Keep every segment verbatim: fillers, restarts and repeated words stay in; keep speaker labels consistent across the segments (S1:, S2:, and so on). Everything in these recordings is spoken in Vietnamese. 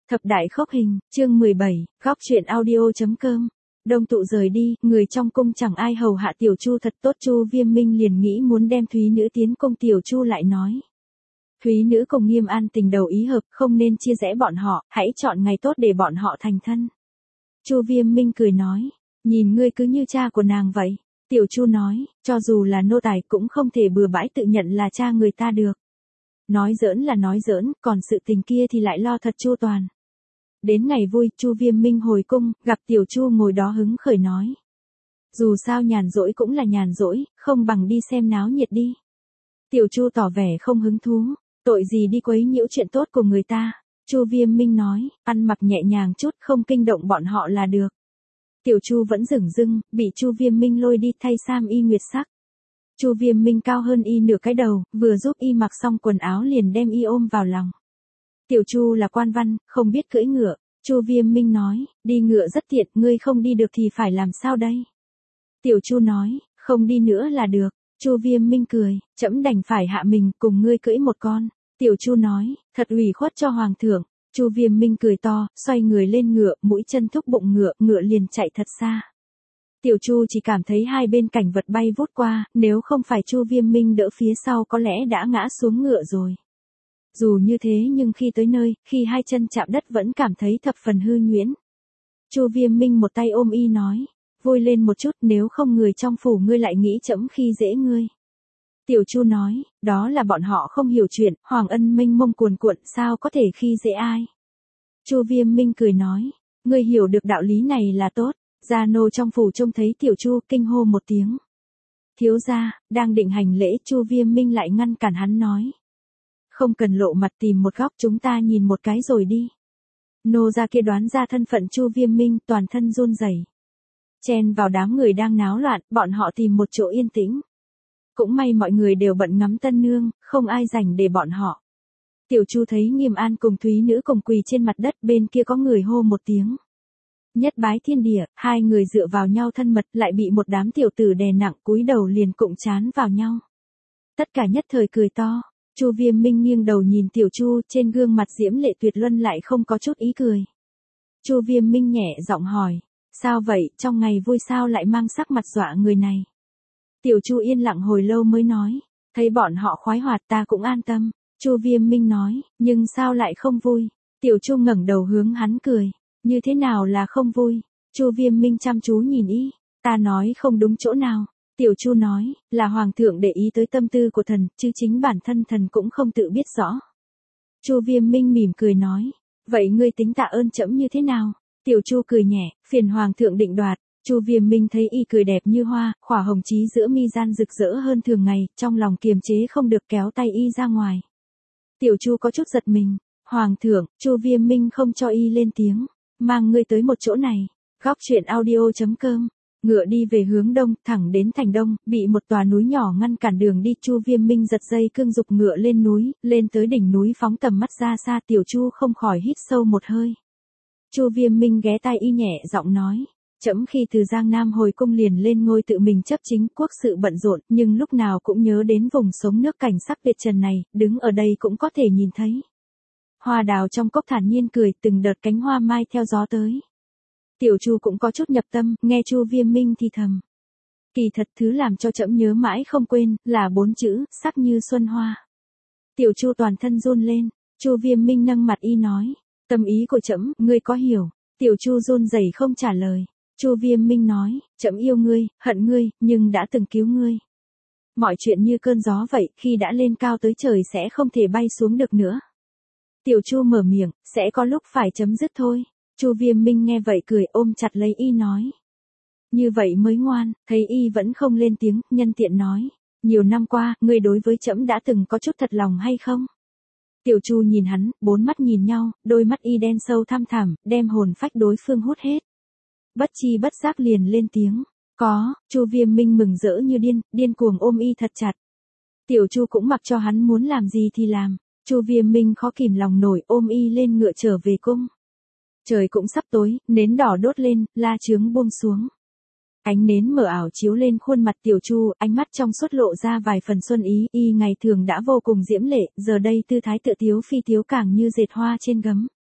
S1: Thập đại khốc hình, chương mười bảy, góc truyện audio.com. Đông tụ rời đi, người trong cung chẳng ai hầu hạ Tiểu Chu thật tốt. Chu Viêm Minh liền nghĩ muốn đem Thúy Nữ tiến cung. Tiểu Chu lại nói. Thúy Nữ cùng Nghiêm An tình đầu ý hợp, không nên chia rẽ bọn họ, hãy chọn ngày tốt để bọn họ thành thân. Chu Viêm Minh cười nói, nhìn ngươi cứ như cha của nàng vậy. Tiểu Chu nói, cho dù là nô tài cũng không thể bừa bãi tự nhận là cha người ta được. Nói giỡn là nói giỡn, còn sự tình kia thì lại lo thật chu toàn. Đến ngày vui, Chu Viêm Minh hồi cung, gặp Tiểu Chu ngồi đó hứng khởi nói. Dù sao nhàn rỗi cũng là nhàn rỗi, không bằng đi xem náo nhiệt đi. Tiểu Chu tỏ vẻ không hứng thú, tội gì đi quấy nhiễu chuyện tốt của người ta. Chu Viêm Minh nói, ăn mặc nhẹ nhàng chút, không kinh động bọn họ là được. Tiểu Chu vẫn dửng dưng, bị Chu Viêm Minh lôi đi thay sam y nguyệt sắc. Chu Viêm Minh cao hơn y nửa cái đầu, vừa giúp y mặc xong quần áo liền đem y ôm vào lòng. Tiểu Chu là quan văn, không biết cưỡi ngựa. Chu Viêm Minh nói, đi ngựa rất tiện, ngươi không đi được thì phải làm sao đây? Tiểu Chu nói, không đi nữa là được. Chu Viêm Minh cười, trẫm đành phải hạ mình cùng ngươi cưỡi một con. Tiểu Chu nói, thật ủy khuất cho hoàng thượng. Chu Viêm Minh cười to, xoay người lên ngựa, mũi chân thúc bụng ngựa, ngựa liền chạy thật xa. Tiểu Chu chỉ cảm thấy hai bên cảnh vật bay vút qua, nếu không phải Chu Viêm Minh đỡ phía sau có lẽ đã ngã xuống ngựa rồi. Dù như thế nhưng khi tới nơi, khi hai chân chạm đất vẫn cảm thấy thập phần hư nhuyễn. Chu Viêm Minh một tay ôm y nói, vui lên một chút, nếu không người trong phủ ngươi lại nghĩ trẫm khi dễ ngươi. Tiểu Chu nói, đó là bọn họ không hiểu chuyện, hoàng ân mênh mông cuồn cuộn, sao có thể khi dễ ai. Chu Viêm Minh cười nói, ngươi hiểu được đạo lý này là tốt. Gia nô trong phủ trông thấy Tiểu Chu kinh hô một tiếng. Thiếu gia, đang định hành lễ, Chu Viêm Minh lại ngăn cản hắn nói. Không cần lộ mặt, tìm một góc chúng ta nhìn một cái rồi đi. Nô gia kia đoán ra thân phận Chu Viêm Minh, toàn thân run rẩy. Chen vào đám người đang náo loạn, bọn họ tìm một chỗ yên tĩnh. Cũng may mọi người đều bận ngắm tân nương, không ai rảnh để bọn họ. Tiểu Chu thấy Nghiêm An cùng Thúy Nữ cùng quỳ trên mặt đất, bên kia có người hô một tiếng. Nhất bái thiên địa, hai người dựa vào nhau thân mật, lại bị một đám tiểu tử đè nặng, cúi đầu liền cụng chán vào nhau. Tất cả nhất thời cười to. Chu Viêm Minh nghiêng đầu nhìn Tiểu Chu, trên gương mặt diễm lệ tuyệt luân lại không có chút ý cười. Chu Viêm Minh nhẹ giọng hỏi, sao vậy, trong ngày vui sao lại mang sắc mặt dọa người này? Tiểu Chu yên lặng hồi lâu mới nói, thấy bọn họ khoái hoạt ta cũng an tâm. Chu Viêm Minh nói, nhưng sao lại không vui? Tiểu Chu ngẩng đầu hướng hắn cười. Như thế nào là không vui? Chu Viêm Minh chăm chú nhìn y, ta nói không đúng chỗ nào. Tiểu Chu nói, là hoàng thượng để ý tới tâm tư của thần, chứ chính bản thân thần cũng không tự biết rõ. Chu Viêm Minh mỉm cười nói, vậy ngươi tính tạ ơn trẫm như thế nào? Tiểu Chu cười nhẹ, phiền hoàng thượng định đoạt. Chu Viêm Minh thấy y cười đẹp như hoa, khỏa hồng chí giữa mi gian rực rỡ hơn thường ngày, trong lòng kiềm chế không được kéo tay y ra ngoài. Tiểu Chu có chút giật mình, hoàng thượng, Chu Viêm Minh không cho y lên tiếng. Mang ngươi tới một chỗ này. Góc truyện audio.com. Ngựa đi về hướng đông, thẳng đến thành đông, bị một tòa núi nhỏ ngăn cản đường đi. Chu Viêm Minh giật dây cương dục ngựa lên núi, lên tới đỉnh núi phóng tầm mắt ra xa. Tiểu Chu không khỏi hít sâu một hơi. Chu Viêm Minh ghé tai y nhẹ giọng nói, trẫm khi từ Giang Nam hồi cung liền lên ngôi tự mình chấp chính, quốc sự bận rộn, nhưng lúc nào cũng nhớ đến vùng sống nước cảnh sắc tuyệt trần này, đứng ở đây cũng có thể nhìn thấy. Hoa đào trong cốc thản nhiên cười, từng đợt cánh hoa mai theo gió tới. Tiểu Chu cũng có chút nhập tâm, nghe Chu Viêm Minh thì thầm. Kỳ thật thứ làm cho trẫm nhớ mãi không quên, là bốn chữ, sắc như xuân hoa. Tiểu Chu toàn thân run lên, Chu Viêm Minh nâng mặt y nói, tâm ý của trẫm, ngươi có hiểu? Tiểu Chu run rẩy không trả lời. Chu Viêm Minh nói, trẫm yêu ngươi, hận ngươi, nhưng đã từng cứu ngươi. Mọi chuyện như cơn gió vậy, khi đã lên cao tới trời sẽ không thể bay xuống được nữa. Tiểu Chu mở miệng, sẽ có lúc phải chấm dứt thôi. Chu Viêm Minh nghe vậy cười, ôm chặt lấy y nói. Như vậy mới ngoan. Thấy y vẫn không lên tiếng, nhân tiện nói. Nhiều năm qua, ngươi đối với trẫm đã từng có chút thật lòng hay không? Tiểu Chu nhìn hắn, bốn mắt nhìn nhau, đôi mắt y đen sâu thăm thẳm, đem hồn phách đối phương hút hết. Bất chi bất giác liền lên tiếng. Có. Chu Viêm Minh mừng rỡ như điên, điên cuồng ôm y thật chặt. Tiểu Chu cũng mặc cho hắn muốn làm gì thì làm. Chu Viêm Minh khó kìm lòng nổi, ôm y lên ngựa trở về cung. Trời cũng sắp tối, nến đỏ đốt lên, la chướng buông xuống. Ánh nến mờ ảo chiếu lên khuôn mặt Tiểu Chu, ánh mắt trong suốt lộ ra vài phần xuân ý, y ngày thường đã vô cùng diễm lệ, giờ đây tư thái tựa tiếu phi tiếu càng như dệt hoa trên gấm.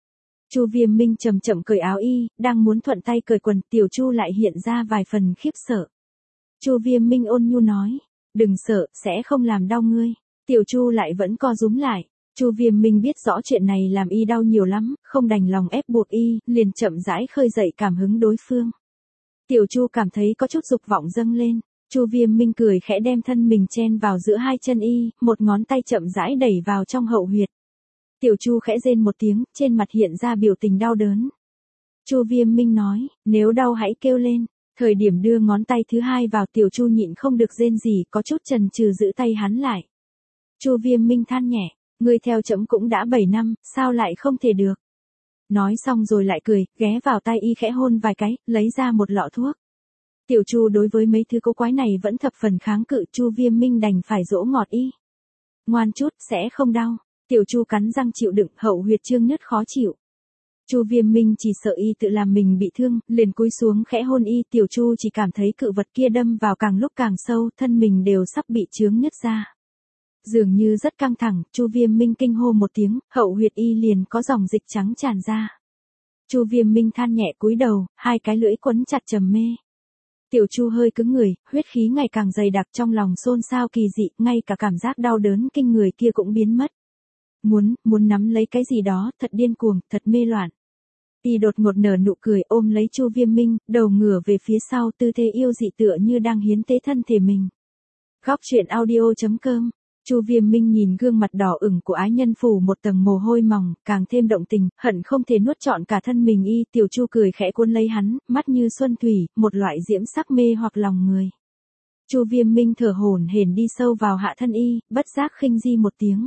S1: Chu Viêm Minh chậm chậm cởi áo y, đang muốn thuận tay cởi quần, Tiểu Chu lại hiện ra vài phần khiếp sợ. Chu Viêm Minh ôn nhu nói, đừng sợ, sẽ không làm đau ngươi. Tiểu Chu lại vẫn co rúm lại. Chu Viêm Minh biết rõ chuyện này làm y đau nhiều lắm, không đành lòng ép buộc y, liền chậm rãi khơi dậy cảm hứng đối phương. Tiểu Chu cảm thấy có chút dục vọng dâng lên. Chu Viêm Minh cười khẽ đem thân mình chen vào giữa hai chân y, một ngón tay chậm rãi đẩy vào trong hậu huyệt. Tiểu Chu khẽ rên một tiếng, trên mặt hiện ra biểu tình đau đớn. Chu Viêm Minh nói, nếu đau hãy kêu lên. Thời điểm đưa ngón tay thứ hai vào, Tiểu Chu nhịn không được rên gì, có chút chần chừ giữ tay hắn lại. Chu Viêm Minh than nhẹ, ngươi theo trẫm cũng đã bảy năm, sao lại không thể được. Nói xong rồi lại cười, ghé vào tay y khẽ hôn vài cái, lấy ra một lọ thuốc. Tiểu Chu đối với mấy thứ cô quái này vẫn thập phần kháng cự, Chu Viêm Minh đành phải dỗ ngọt y. Ngoan chút, sẽ không đau. Tiểu Chu cắn răng chịu đựng, hậu huyệt chương nứt khó chịu. Chu Viêm Minh chỉ sợ y tự làm mình bị thương, liền cúi xuống khẽ hôn y. Tiểu Chu chỉ cảm thấy cự vật kia đâm vào càng lúc càng sâu, thân mình đều sắp bị chướng nứt ra. Dường như rất căng thẳng, Chu Viêm Minh kinh hô một tiếng, hậu huyệt y liền có dòng dịch trắng tràn ra. Chu Viêm Minh than nhẹ cúi đầu, hai cái lưỡi quấn chặt trầm mê. Tiểu Chu hơi cứng người, huyết khí ngày càng dày đặc, trong lòng xôn xao kỳ dị, ngay cả cảm giác đau đớn kinh người kia cũng biến mất. Muốn, muốn nắm lấy cái gì đó, thật điên cuồng, thật mê loạn. Y đột ngột nở nụ cười ôm lấy Chu Viêm Minh, đầu ngửa về phía sau, tư thế yêu dị tựa như đang hiến tế thân thể mình. Góc truyện audio chấm com. Chu Viêm Minh nhìn gương mặt đỏ ửng của ái nhân phủ một tầng mồ hôi mỏng, càng thêm động tình, hận không thể nuốt trọn cả thân mình y. Tiểu Chu cười khẽ cuốn lấy hắn, mắt như xuân thủy, một loại diễm sắc mê hoặc lòng người. Chu Viêm Minh thở hổn hển đi sâu vào hạ thân y, bất giác khinh di một tiếng.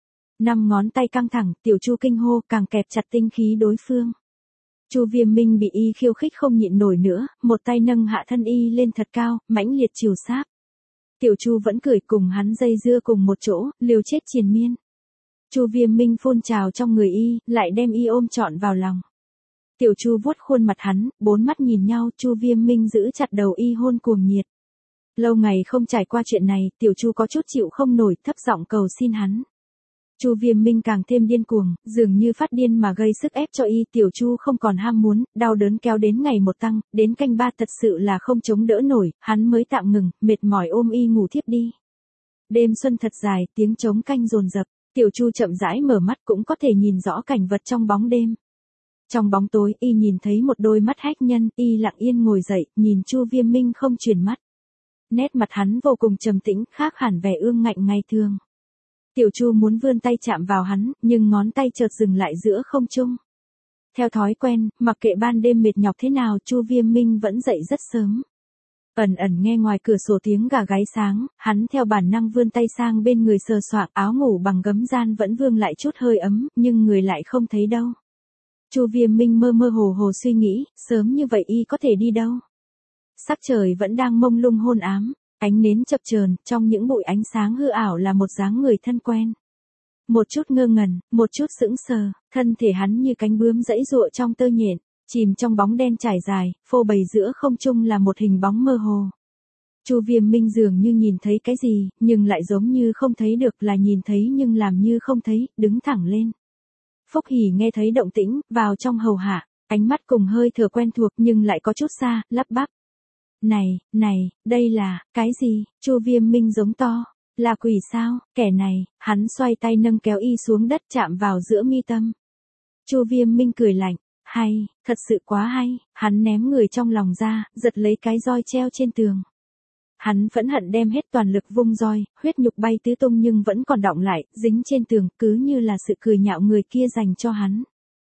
S1: Năm ngón tay căng thẳng, Tiểu Chu kinh hô, càng kẹp chặt tinh khí đối phương. Chu Viêm Minh bị y khiêu khích không nhịn nổi nữa, một tay nâng hạ thân y lên thật cao, mãnh liệt chiều sáp. Tiểu Chu vẫn cười cùng hắn dây dưa cùng một chỗ, liều chết triền miên. Chu Viêm Minh phun trào trong người y, lại đem y ôm trọn vào lòng. Tiểu Chu vuốt khuôn mặt hắn, bốn mắt nhìn nhau, Chu Viêm Minh giữ chặt đầu y hôn cuồng nhiệt. Lâu ngày không trải qua chuyện này, Tiểu Chu có chút chịu không nổi, thấp giọng cầu xin hắn. Chu Viêm Minh càng thêm điên cuồng, dường như phát điên mà gây sức ép cho y. Tiểu Chu không còn ham muốn, đau đớn kéo đến ngày một tăng, đến canh ba thật sự là không chống đỡ nổi, hắn mới tạm ngừng, mệt mỏi ôm y ngủ thiếp đi. Đêm xuân thật dài, tiếng trống canh dồn dập, Tiểu Chu chậm rãi mở mắt cũng có thể nhìn rõ cảnh vật trong bóng đêm. Trong bóng tối, y nhìn thấy một đôi mắt hách nhân, y lặng yên ngồi dậy, nhìn Chu Viêm Minh không chuyển mắt. Nét mặt hắn vô cùng trầm tĩnh, khác hẳn vẻ ương ngạnh ngày thường. Tiểu Chu muốn vươn tay chạm vào hắn, nhưng ngón tay chợt dừng lại giữa không trung. Theo thói quen, mặc kệ ban đêm mệt nhọc thế nào, Chu Viêm Minh vẫn dậy rất sớm. Ẩn ẩn nghe ngoài cửa sổ tiếng gà gáy sáng, hắn theo bản năng vươn tay sang bên người sờ soạng, áo ngủ bằng gấm gian vẫn vương lại chút hơi ấm, nhưng người lại không thấy đâu. Chu Viêm Minh mơ mơ hồ hồ suy nghĩ, sớm như vậy y có thể đi đâu? Sắc trời vẫn đang mông lung hôn ám. Ánh nến chập chờn, trong những bụi ánh sáng hư ảo là một dáng người thân quen. Một chút ngơ ngẩn, một chút sững sờ, thân thể hắn như cánh bướm giãy giụa trong tơ nhện, chìm trong bóng đen trải dài, phô bày giữa không trung là một hình bóng mơ hồ. Chu Viêm Minh dường như nhìn thấy cái gì, nhưng lại giống như không thấy được, là nhìn thấy nhưng làm như không thấy, đứng thẳng lên. Phúc Hỉ nghe thấy động tĩnh, vào trong hầu hạ, ánh mắt cùng hơi thở quen thuộc nhưng lại có chút xa, lắp bắp. Này, này, đây là, cái gì? Chu Viêm Minh giống to. Là quỷ sao? Kẻ này, hắn xoay tay nâng kéo y xuống đất chạm vào giữa mi tâm. Chu Viêm Minh cười lạnh. Hay, thật sự quá hay. Hắn ném người trong lòng ra, giật lấy cái roi treo trên tường. Hắn phẫn hận đem hết toàn lực vung roi, huyết nhục bay tứ tung nhưng vẫn còn đọng lại, dính trên tường, cứ như là sự cười nhạo người kia dành cho hắn.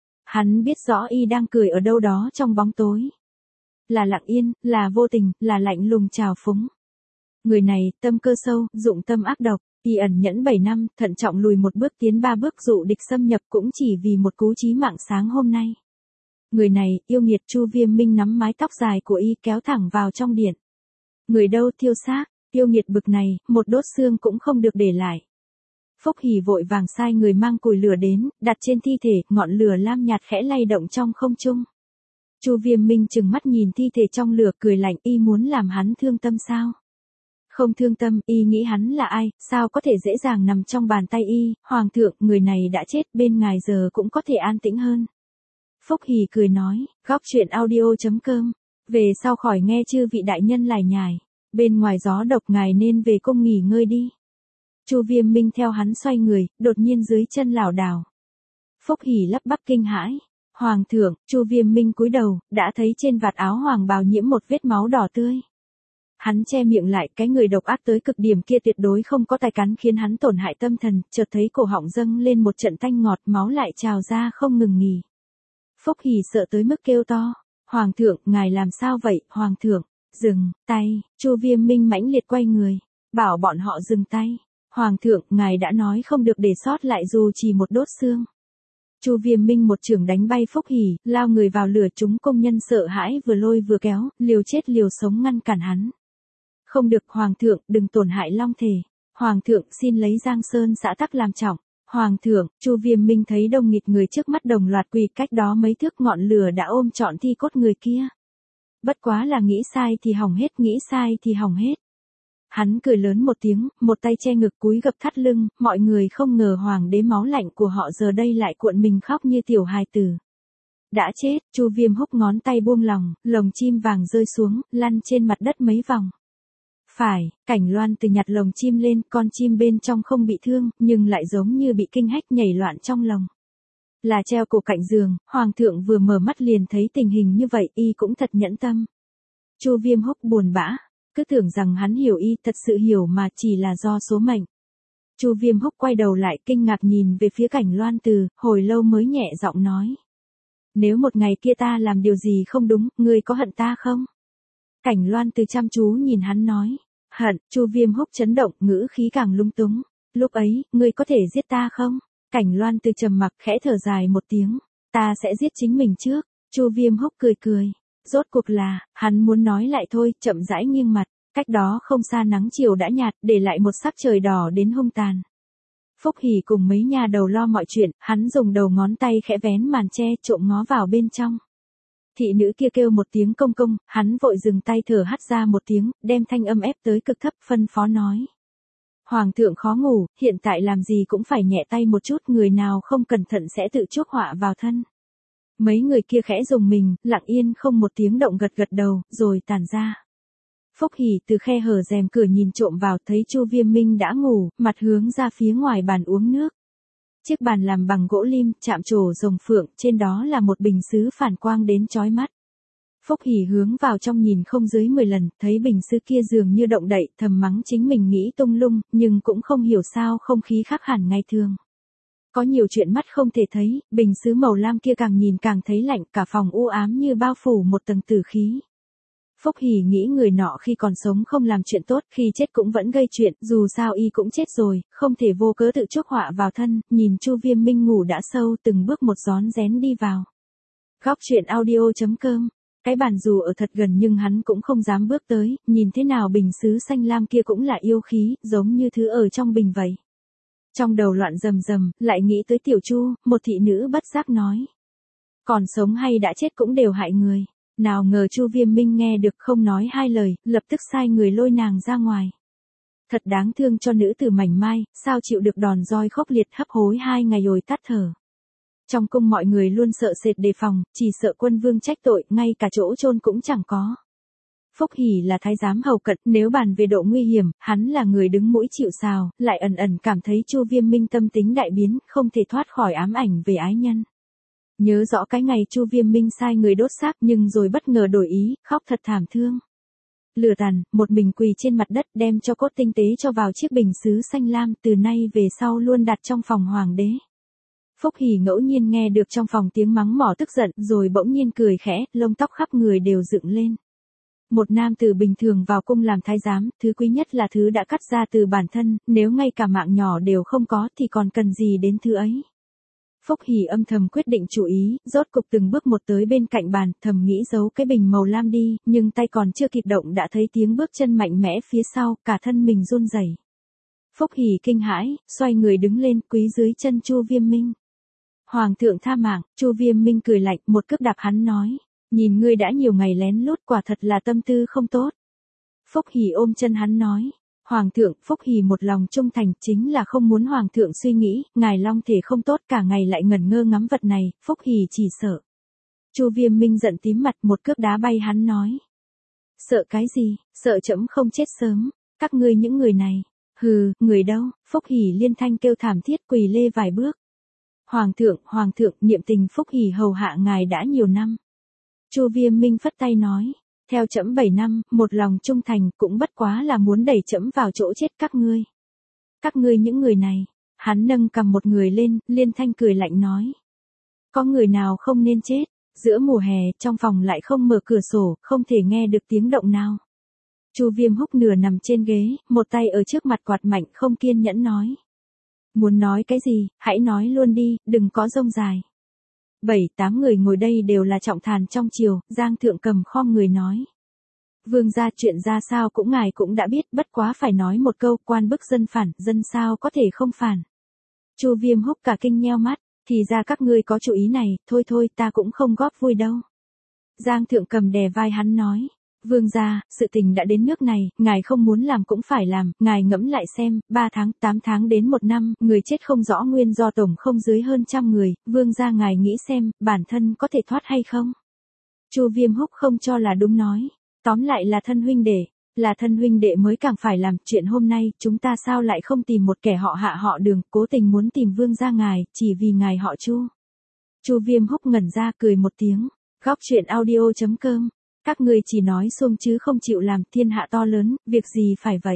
S1: Hắn biết rõ y đang cười ở đâu đó trong bóng tối. Là lặng yên, là vô tình, là lạnh lùng trào phúng. Người này, tâm cơ sâu, dụng tâm ác độc, y ẩn nhẫn bảy năm, thận trọng lùi một bước tiến ba bước dụ địch xâm nhập cũng chỉ vì một cú chí mạng sáng hôm nay. Người này, yêu nghiệt. Chu Viêm Minh nắm mái tóc dài của y kéo thẳng vào trong điện. Người đâu thiêu xác, yêu nghiệt bực này, một đốt xương cũng không được để lại. Phúc Hỉ vội vàng sai người mang củi lửa đến, đặt trên thi thể, ngọn lửa lam nhạt khẽ lay động trong không trung. Chu Viêm Minh trừng mắt nhìn thi thể trong lửa cười lạnh, y muốn làm hắn thương tâm sao? Không thương tâm, y nghĩ hắn là ai, sao có thể dễ dàng nằm trong bàn tay y, hoàng thượng, người này đã chết, bên ngài giờ cũng có thể an tĩnh hơn. Phúc Hỉ cười nói, góc chuyện audio.com. Về sau khỏi nghe chư vị đại nhân lải nhải. Bên ngoài gió độc ngài nên về cung nghỉ ngơi đi. Chu Viêm Minh theo hắn xoay người, đột nhiên dưới chân lảo đảo. Phúc Hỉ lắp bắp kinh hãi. Hoàng thượng, Chu Viêm Minh cúi đầu, đã thấy trên vạt áo hoàng bào nhiễm một vết máu đỏ tươi. Hắn che miệng lại, cái người độc ác tới cực điểm kia tuyệt đối không có tài cắn khiến hắn tổn hại tâm thần, chợt thấy cổ họng dâng lên một trận tanh ngọt, máu lại trào ra không ngừng nghỉ. Phúc Hỉ sợ tới mức kêu to, Hoàng thượng, ngài làm sao vậy, Hoàng thượng, dừng, tay, Chu Viêm Minh mãnh liệt quay người, bảo bọn họ dừng tay, Hoàng thượng, ngài đã nói không được để sót lại dù chỉ một đốt xương. Chu Viêm Minh một chưởng đánh bay Phúc Hỉ, lao người vào lửa, chúng công nhân sợ hãi vừa lôi vừa kéo, liều chết liều sống ngăn cản hắn. Không được, Hoàng thượng, đừng tổn hại long thể. Hoàng thượng, xin lấy Giang Sơn xã tắc làm trọng. Hoàng thượng, Chu Viêm Minh thấy đông nghịt người trước mắt đồng loạt quỳ, cách đó mấy thước ngọn lửa đã ôm trọn thi cốt người kia. Bất quá là nghĩ sai thì hỏng hết, nghĩ sai thì hỏng hết. Hắn cười lớn một tiếng, một tay che ngực cúi gập thắt lưng, mọi người không ngờ hoàng đế máu lạnh của họ giờ đây lại cuộn mình khóc như tiểu hài tử. Đã chết, Chu Viêm húc ngón tay buông lòng, lồng chim vàng rơi xuống, lăn trên mặt đất mấy vòng. Phải, Cảnh Loan từ nhặt lồng chim lên, con chim bên trong không bị thương, nhưng lại giống như bị kinh hách nhảy loạn trong lồng. Là treo cổ cạnh giường, Hoàng thượng vừa mở mắt liền thấy tình hình như vậy, y cũng thật nhẫn tâm. Chu Viêm húc buồn bã, cứ tưởng rằng hắn hiểu y, thật sự hiểu mà chỉ là do số mệnh. Chu Viêm húc quay đầu lại kinh ngạc nhìn về phía Cảnh Loan Từ, hồi lâu mới nhẹ giọng nói. Nếu một ngày kia ta làm điều gì không đúng, ngươi có hận ta không? Cảnh Loan Từ chăm chú nhìn hắn nói. Hận, Chu Viêm húc chấn động, ngữ khí càng lung túng. Lúc ấy, ngươi có thể giết ta không? Cảnh Loan Từ trầm mặc khẽ thở dài một tiếng. Ta sẽ giết chính mình trước. Chu Viêm húc cười cười. Rốt cuộc là, hắn muốn nói lại thôi, chậm rãi nghiêng mặt. Cách đó không xa nắng chiều đã nhạt, để lại một sắc trời đỏ đến hung tàn. Phúc Hỉ cùng mấy nhà đầu lo mọi chuyện, hắn dùng đầu ngón tay khẽ vén màn che, trộm ngó vào bên trong. Thị nữ kia kêu một tiếng công công, hắn vội dừng tay thở hắt ra một tiếng, đem thanh âm ép tới cực thấp, phân phó nói. Hoàng thượng khó ngủ, hiện tại làm gì cũng phải nhẹ tay một chút, người nào không cẩn thận sẽ tự chuốc họa vào thân. Mấy người kia khẽ dùng mình, lặng yên không một tiếng động gật gật đầu, rồi tản ra. Phúc Hỉ từ khe hở rèm cửa nhìn trộm vào, thấy Chu Viêm Minh đã ngủ, mặt hướng ra phía ngoài bàn uống nước. Chiếc bàn làm bằng gỗ lim, chạm trổ rồng phượng, trên đó là một bình sứ phản quang đến chói mắt. Phúc Hỉ hướng vào trong nhìn không dưới mười lần, thấy bình sứ kia dường như động đậy, thầm mắng chính mình nghĩ tung lung, nhưng cũng không hiểu sao không khí khác hẳn ngày thường. Có nhiều chuyện mắt không thể thấy, bình sứ màu lam kia càng nhìn càng thấy lạnh, cả phòng u ám như bao phủ một tầng tử khí. Phúc Hỉ nghĩ người nọ khi còn sống không làm chuyện tốt, khi chết cũng vẫn gây chuyện, dù sao y cũng chết rồi, không thể vô cớ tự chuốc họa vào thân, nhìn Chu Viêm Minh ngủ đã sâu, từng bước một rón rén đi vào. Góc chuyện audio.com. Cái bàn dù ở thật gần nhưng hắn cũng không dám bước tới, nhìn thế nào bình sứ xanh lam kia cũng là yêu khí, giống như thứ ở trong bình vậy. Trong đầu loạn rầm rầm, lại nghĩ tới Tiểu Chu, một thị nữ bất giác nói. Còn sống hay đã chết cũng đều hại người. Nào ngờ Chu Viêm Minh nghe được không nói hai lời, lập tức sai người lôi nàng ra ngoài. Thật đáng thương cho nữ tử mảnh mai, sao chịu được đòn roi khốc liệt, hấp hối hai ngày rồi tắt thở. Trong cung mọi người luôn sợ sệt đề phòng, chỉ sợ quân vương trách tội, ngay cả chỗ chôn cũng chẳng có. Phúc Hỉ là thái giám hầu cận, nếu bàn về độ nguy hiểm, hắn là người đứng mũi chịu sào, lại ẩn ẩn cảm thấy Chu Viêm Minh tâm tính đại biến, không thể thoát khỏi ám ảnh về ái nhân. Nhớ rõ cái ngày Chu Viêm Minh sai người đốt xác nhưng rồi bất ngờ đổi ý, khóc thật thảm thương. Lửa tàn, một mình quỳ trên mặt đất đem cho cốt tinh tế cho vào chiếc bình sứ xanh lam, từ nay về sau luôn đặt trong phòng hoàng đế. Phúc Hỉ ngẫu nhiên nghe được trong phòng tiếng mắng mỏ tức giận, rồi bỗng nhiên cười khẽ, lông tóc khắp người đều dựng lên. Một nam tử bình thường vào cung làm thái giám, thứ quý nhất là thứ đã cắt ra từ bản thân, nếu ngay cả mạng nhỏ đều không có thì còn cần gì đến thứ ấy. Phúc Hỉ âm thầm quyết định chủ ý, rốt cục từng bước một tới bên cạnh bàn, thầm nghĩ giấu cái bình màu lam đi, nhưng tay còn chưa kịp động đã thấy tiếng bước chân mạnh mẽ phía sau, cả thân mình run rẩy. Phúc Hỉ kinh hãi, xoay người đứng lên, quý dưới chân Chu Viêm Minh. Hoàng thượng tha mạng, Chu Viêm Minh cười lạnh, một cước đạp hắn nói, nhìn ngươi đã nhiều ngày lén lút, quả thật là tâm tư không tốt. Phúc Hỉ ôm chân hắn nói. Hoàng thượng, Phúc Hỉ một lòng trung thành, chính là không muốn Hoàng thượng suy nghĩ, ngài long thể không tốt, cả ngày lại ngẩn ngơ ngắm vật này, Phúc Hỉ chỉ sợ. Chu Viêm Minh giận tím mặt, một cước đá bay hắn nói. Sợ cái gì, sợ trẫm không chết sớm, các ngươi những người này. Hừ, người đâu? Phúc Hỉ liên thanh kêu thảm thiết, quỳ lê vài bước. Hoàng thượng, hoàng thượng, niệm tình Phúc Hỉ hầu hạ ngài đã nhiều năm. Chu Viêm Minh phất tay nói, theo trẫm bảy năm, một lòng trung thành, cũng bất quá là muốn đẩy trẫm vào chỗ chết các ngươi. Các ngươi những người này. Hắn nâng cầm một người lên, liên thanh cười lạnh nói. Có người nào không nên chết? Giữa mùa hè, trong phòng lại không mở cửa sổ, không thể nghe được tiếng động nào. Chu Viêm Húc nửa nằm trên ghế, một tay ở trước mặt quạt mạnh, không kiên nhẫn nói. Muốn nói cái gì, hãy nói luôn đi, đừng có rông dài. Bảy, tám người ngồi đây đều là trọng thàn trong triều, Giang Thượng Cầm khom người nói. Vương gia, chuyện ra sao cũng ngài cũng đã biết, bất quá phải nói một câu, quan bức dân phản, dân sao có thể không phản. Chu Viêm Húc cả kinh nheo mắt, thì ra các ngươi có chủ ý này, thôi thôi ta cũng không góp vui đâu. Giang Thượng Cầm đè vai hắn nói. Vương gia, sự tình đã đến nước này, ngài không muốn làm cũng phải làm, ngài ngẫm lại xem, ba tháng, tám tháng đến một năm, người chết không rõ nguyên do, tổng không dưới hơn trăm người, vương gia ngài nghĩ xem, bản thân có thể thoát hay không? Chu Viêm Húc không cho là đúng nói, tóm lại là thân huynh đệ, là thân huynh đệ mới càng phải làm, chuyện hôm nay, chúng ta sao lại không tìm một kẻ họ Hạ họ Đường, cố tình muốn tìm vương gia ngài, chỉ vì ngài họ Chu. Chu Viêm Húc ngẩn ra cười một tiếng, góc truyện audio chấm com. Các ngươi chỉ nói xuông chứ không chịu làm, thiên hạ to lớn, việc gì phải vậy?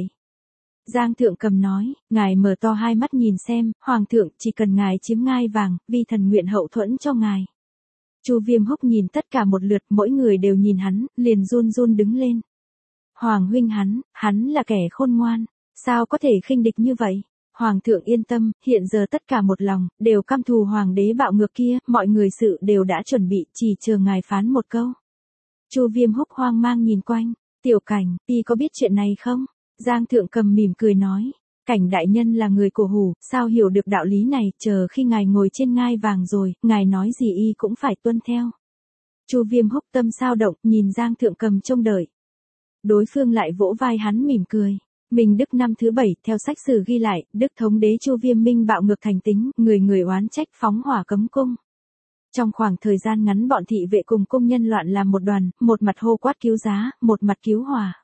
S1: Giang Thượng Cầm nói, ngài mở to hai mắt nhìn xem, hoàng thượng chỉ cần ngài chiếm ngai vàng, vi thần nguyện hậu thuẫn cho ngài. Chu Viêm Húc nhìn tất cả một lượt, mỗi người đều nhìn hắn, liền run run đứng lên. Hoàng huynh hắn, hắn là kẻ khôn ngoan, sao có thể khinh địch như vậy? Hoàng thượng yên tâm, hiện giờ tất cả một lòng, đều căm thù hoàng đế bạo ngược kia, mọi người sự đều đã chuẩn bị, chỉ chờ ngài phán một câu. Chu Viêm Húc hoang mang nhìn quanh, Tiểu Cảnh, y có biết chuyện này không? Giang Thượng Cầm mỉm cười nói, Cảnh đại nhân là người cổ hủ, sao hiểu được đạo lý này, chờ khi ngài ngồi trên ngai vàng rồi, ngài nói gì y cũng phải tuân theo. Chu Viêm Húc tâm sao động, nhìn Giang Thượng Cầm trông đợi. Đối phương lại vỗ vai hắn mỉm cười. Minh Đức năm thứ bảy, theo sách sử ghi lại, Đức thống đế Chu Viêm Minh bạo ngược thành tính, người người oán trách phóng hỏa cấm cung. Trong khoảng thời gian ngắn bọn thị vệ cùng cung nhân loạn làm một đoàn, một mặt hô quát cứu giá, một mặt cứu hỏa.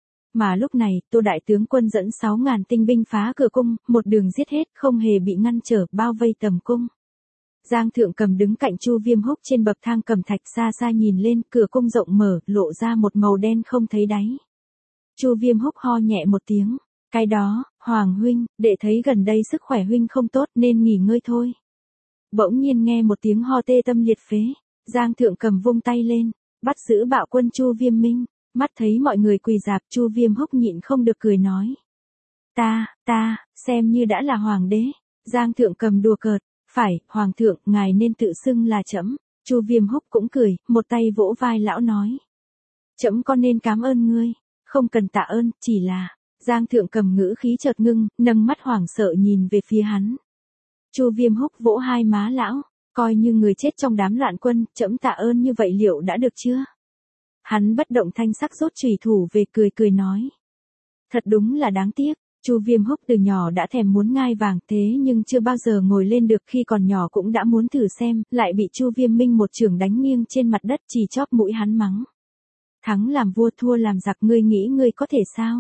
S1: Mà lúc này, Tô đại tướng quân dẫn sáu ngàn tinh binh phá cửa cung, một đường giết hết, không hề bị ngăn trở, bao vây tầm cung. Giang Thượng Cầm đứng cạnh Chu Viêm Húc trên bậc thang cẩm thạch, xa xa nhìn lên, cửa cung rộng mở, lộ ra một màu đen không thấy đáy. Chu Viêm Húc ho nhẹ một tiếng, cái đó, Hoàng huynh, đệ thấy gần đây sức khỏe huynh không tốt nên nghỉ ngơi thôi. Bỗng nhiên nghe một tiếng ho tê tâm liệt phế, Giang Thượng Cầm vung tay lên, bắt giữ bạo quân Chu Viêm Minh, mắt thấy mọi người quỳ rạp, Chu Viêm Húc nhịn không được cười nói. Ta, ta, xem như đã là hoàng đế. Giang Thượng Cầm đùa cợt, phải, hoàng thượng, ngài nên tự xưng là trẫm. Chu Viêm Húc cũng cười, một tay vỗ vai lão nói. Trẫm có nên cảm ơn ngươi, không cần tạ ơn, chỉ là, Giang Thượng Cầm ngữ khí chợt ngưng, nâng mắt hoảng sợ nhìn về phía hắn. Chu Viêm Húc vỗ hai má lão, coi như người chết trong đám loạn quân, trẫm tạ ơn như vậy liệu đã được chưa? Hắn bất động thanh sắc rút chùy thủ về, cười cười nói. Thật đúng là đáng tiếc, Chu Viêm Húc từ nhỏ đã thèm muốn ngai vàng, thế nhưng chưa bao giờ ngồi lên được, khi còn nhỏ cũng đã muốn thử xem, lại bị Chu Viêm Minh một chưởng đánh nghiêng trên mặt đất, chỉ chóp mũi hắn mắng. Thắng làm vua, thua làm giặc, ngươi nghĩ ngươi có thể sao?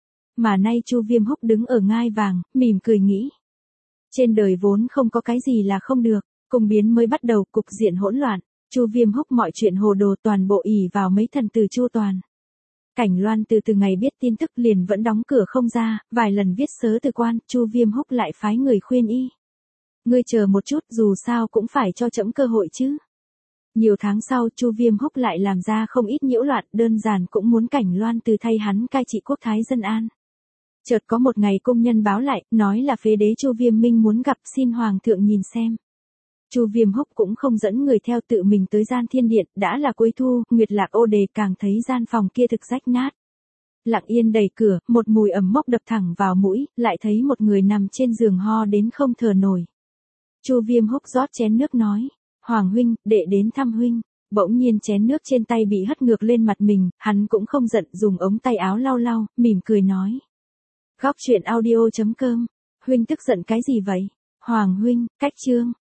S1: Mà nay Chu Viêm Húc đứng ở ngai vàng, mỉm cười nghĩ. Trên đời vốn không có cái gì là không được, cung biến mới bắt đầu, cục diện hỗn loạn, Chu Viêm Húc mọi chuyện hồ đồ, toàn bộ ỷ vào mấy thần từ Chu Toàn. Cảnh Loan từ từ ngày biết tin tức liền vẫn đóng cửa không ra, vài lần viết sớ từ quan, Chu Viêm Húc lại phái người khuyên y. Ngươi chờ một chút, dù sao cũng phải cho trẫm cơ hội chứ. Nhiều tháng sau, Chu Viêm Húc lại làm ra không ít nhiễu loạn, đơn giản cũng muốn Cảnh Loan từ thay hắn cai trị quốc thái dân an. Chợt có một ngày công nhân báo lại, nói là phế đế Chu Viêm Minh muốn gặp, xin hoàng thượng nhìn xem. Chu Viêm Húc cũng không dẫn người theo, tự mình tới gian thiên điện, đã là cuối thu, Nguyệt Lạc ô đề, càng thấy gian phòng kia thực rách nát. Lặng yên đẩy cửa, một mùi ẩm mốc đập thẳng vào mũi, lại thấy một người nằm trên giường ho đến không thở nổi. Chu Viêm Húc rót chén nước nói, Hoàng huynh, đệ đến thăm huynh. Bỗng nhiên chén nước trên tay bị hất ngược lên mặt mình, hắn cũng không giận, dùng ống tay áo lau lau, mỉm cười nói. Góc truyện audio chấm com, huynh tức giận cái gì vậy? Hoàng huynh, cách chương.